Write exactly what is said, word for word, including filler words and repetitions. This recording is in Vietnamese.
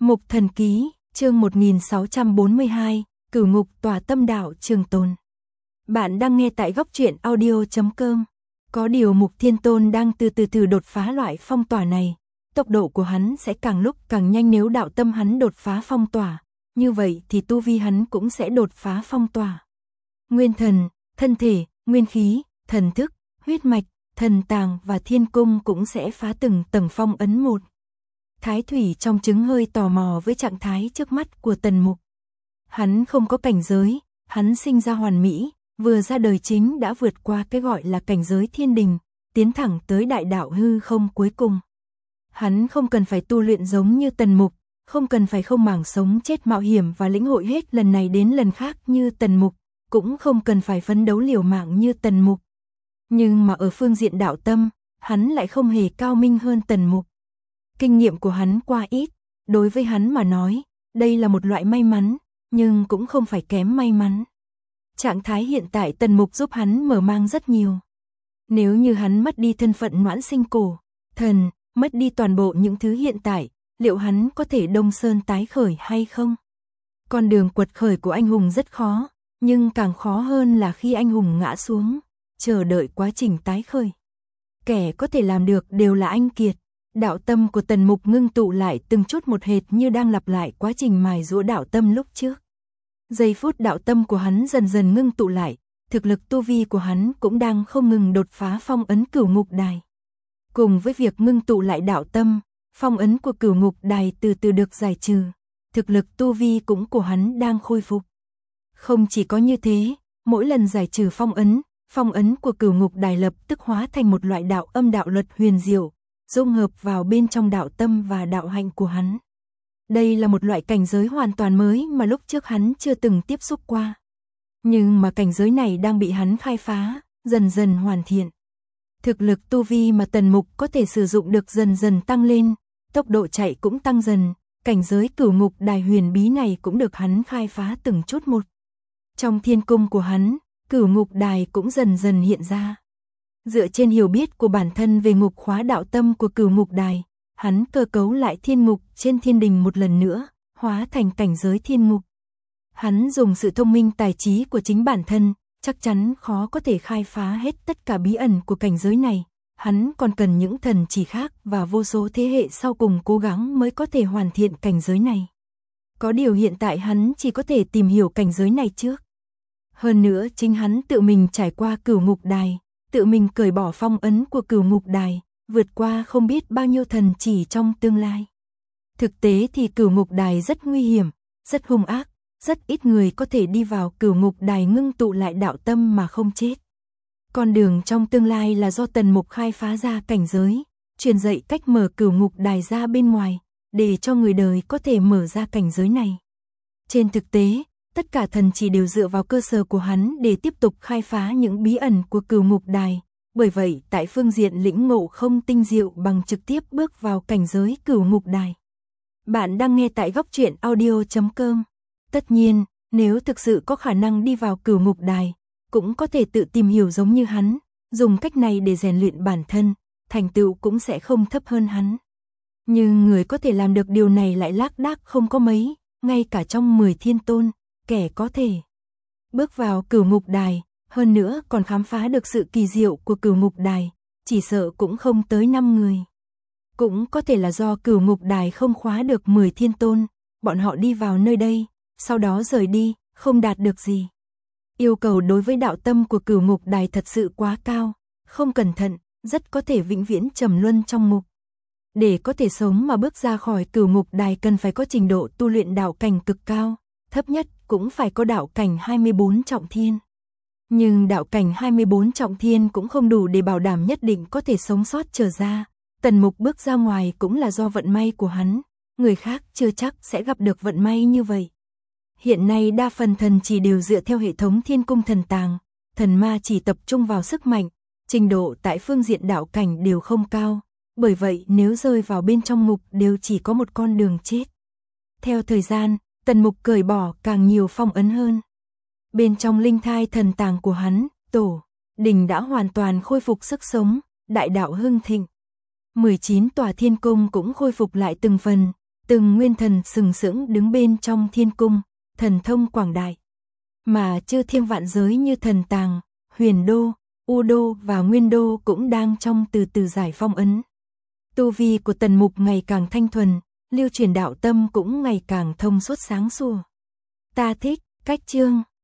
Mục Thần Ký, chương một nghìn sáu trăm bốn mươi hai, Cửu Ngục Tòa Tâm Đạo Trường Tồn. Bạn đang nghe tại góc truyện audio chấm com. Có điều Mục Thiên Tôn đang từ từ từ đột phá loại phong tỏa này. Tốc độ của hắn sẽ càng lúc càng nhanh nếu đạo tâm hắn đột phá phong tỏa. Như vậy thì tu vi hắn cũng sẽ đột phá phong tỏa. Nguyên thần, thân thể, nguyên khí, thần thức, huyết mạch, thần tàng và thiên cung cũng sẽ phá từng tầng phong ấn một. Thái Thủy trong trứng hơi tò mò với trạng thái trước mắt của Tần Mục. Hắn không có cảnh giới, hắn sinh ra hoàn mỹ, vừa ra đời chính đã vượt qua cái gọi là cảnh giới thiên đình, tiến thẳng tới đại đạo hư không cuối cùng. Hắn không cần phải tu luyện giống như Tần Mục, không cần phải không màng sống chết mạo hiểm và lĩnh hội hết lần này đến lần khác như Tần Mục, cũng không cần phải phấn đấu liều mạng như Tần Mục. Nhưng mà ở phương diện đạo tâm, hắn lại không hề cao minh hơn Tần Mục. Kinh nghiệm của hắn quá ít, đối với hắn mà nói, đây là một loại may mắn, nhưng cũng không phải kém may mắn. Trạng thái hiện tại Tần Mục giúp hắn mở mang rất nhiều. Nếu như hắn mất đi thân phận noãn sinh cổ, thần, mất đi toàn bộ những thứ hiện tại, liệu hắn có thể đông sơn tái khởi hay không? Con đường quật khởi của anh hùng rất khó, nhưng càng khó hơn là khi anh hùng ngã xuống, chờ đợi quá trình tái khởi. Kẻ có thể làm được đều là anh kiệt. Đạo tâm của Tần Mục ngưng tụ lại từng chút một hệt như đang lặp lại quá trình mài giũa đạo tâm lúc trước. Giây phút đạo tâm của hắn dần dần ngưng tụ lại, thực lực tu vi của hắn cũng đang không ngừng đột phá phong ấn Cửu Ngục Đài. Cùng với việc ngưng tụ lại đạo tâm, phong ấn của Cửu Ngục Đài từ từ được giải trừ, thực lực tu vi cũng của hắn đang khôi phục. Không chỉ có như thế, mỗi lần giải trừ phong ấn, phong ấn của Cửu Ngục Đài lập tức hóa thành một loại đạo âm đạo luật huyền diệu, dung hợp vào bên trong đạo tâm và đạo hạnh của hắn. Đây là một loại cảnh giới hoàn toàn mới mà lúc trước hắn chưa từng tiếp xúc qua. Nhưng mà cảnh giới này đang bị hắn khai phá, dần dần hoàn thiện. Thực lực tu vi mà Tần Mục có thể sử dụng được dần dần tăng lên, tốc độ chạy cũng tăng dần, cảnh giới Cửu Ngục Đài huyền bí này cũng được hắn khai phá từng chút một. Trong thiên cung của hắn, Cửu Ngục Đài cũng dần dần hiện ra. Dựa trên hiểu biết của bản thân về ngục khóa đạo tâm của Cửu Ngục Đài, hắn cơ cấu lại thiên ngục trên thiên đình một lần nữa, hóa thành cảnh giới thiên ngục. Hắn dùng sự thông minh tài trí của chính bản thân, chắc chắn khó có thể khai phá hết tất cả bí ẩn của cảnh giới này. Hắn còn cần những thần chỉ khác và vô số thế hệ sau cùng cố gắng mới có thể hoàn thiện cảnh giới này. Có điều hiện tại hắn chỉ có thể tìm hiểu cảnh giới này trước. Hơn nữa chính hắn tự mình trải qua Cửu Ngục Đài, tự mình cởi bỏ phong ấn của Cửu Ngục Đài, vượt qua không biết bao nhiêu thần chỉ trong tương lai. Thực tế thì Cửu Ngục Đài rất nguy hiểm, rất hung ác, rất ít người có thể đi vào Cửu Ngục Đài ngưng tụ lại đạo tâm mà không chết. Con đường trong tương lai là do Tần Mục khai phá ra cảnh giới, truyền dạy cách mở Cửu Ngục Đài ra bên ngoài, để cho người đời có thể mở ra cảnh giới này. Trên thực tế, tất cả thần chỉ đều dựa vào cơ sở của hắn để tiếp tục khai phá những bí ẩn của Cửu Ngục Đài. Bởi vậy, tại phương diện lĩnh ngộ không tinh diệu bằng trực tiếp bước vào cảnh giới Cửu Ngục Đài. Bạn đang nghe tại góc truyện audio chấm com. Tất nhiên, nếu thực sự có khả năng đi vào Cửu Ngục Đài, cũng có thể tự tìm hiểu giống như hắn, dùng cách này để rèn luyện bản thân, thành tựu cũng sẽ không thấp hơn hắn. Nhưng người có thể làm được điều này lại lác đác không có mấy, ngay cả trong mười thiên tôn, kẻ có thể bước vào Cửu Ngục Đài, hơn nữa còn khám phá được sự kỳ diệu của Cửu Ngục Đài, chỉ sợ cũng không tới năm người. Cũng có thể là do Cửu Ngục Đài không khóa được mười thiên tôn, bọn họ đi vào nơi đây, sau đó rời đi, không đạt được gì. Yêu cầu đối với đạo tâm của Cửu Ngục Đài thật sự quá cao, không cẩn thận, rất có thể vĩnh viễn trầm luân trong ngục. Để có thể sống mà bước ra khỏi Cửu Ngục Đài cần phải có trình độ tu luyện đạo cảnh cực cao, thấp nhất cũng phải có đạo cảnh hai mươi bốn trọng thiên. Nhưng đạo cảnh hai mươi bốn trọng thiên cũng không đủ để bảo đảm nhất định có thể sống sót trở ra. Tần Mục bước ra ngoài cũng là do vận may của hắn, người khác chưa chắc sẽ gặp được vận may như vậy. Hiện nay đa phần thần chỉ đều dựa theo hệ thống thiên cung thần tàng, thần ma chỉ tập trung vào sức mạnh, trình độ tại phương diện đạo cảnh đều không cao, bởi vậy nếu rơi vào bên trong ngục đều chỉ có một con đường chết. Theo thời gian, Tần Mục cởi bỏ càng nhiều phong ấn hơn. Bên trong linh thai thần tàng của hắn, tổ đình đã hoàn toàn khôi phục sức sống, đại đạo hưng thịnh. mười chín tòa thiên cung cũng khôi phục lại từng phần, từng nguyên thần sừng sững đứng bên trong thiên cung, thần thông quảng đại. Mà chư thiên vạn giới như Thần Tàng, Huyền Đô, U Đô và Nguyên Đô cũng đang trong từ từ giải phong ấn. Tu vi của Tần Mục ngày càng thanh thuần, lưu truyền đạo tâm cũng ngày càng thông suốt sáng sủa. Ta thích cách chương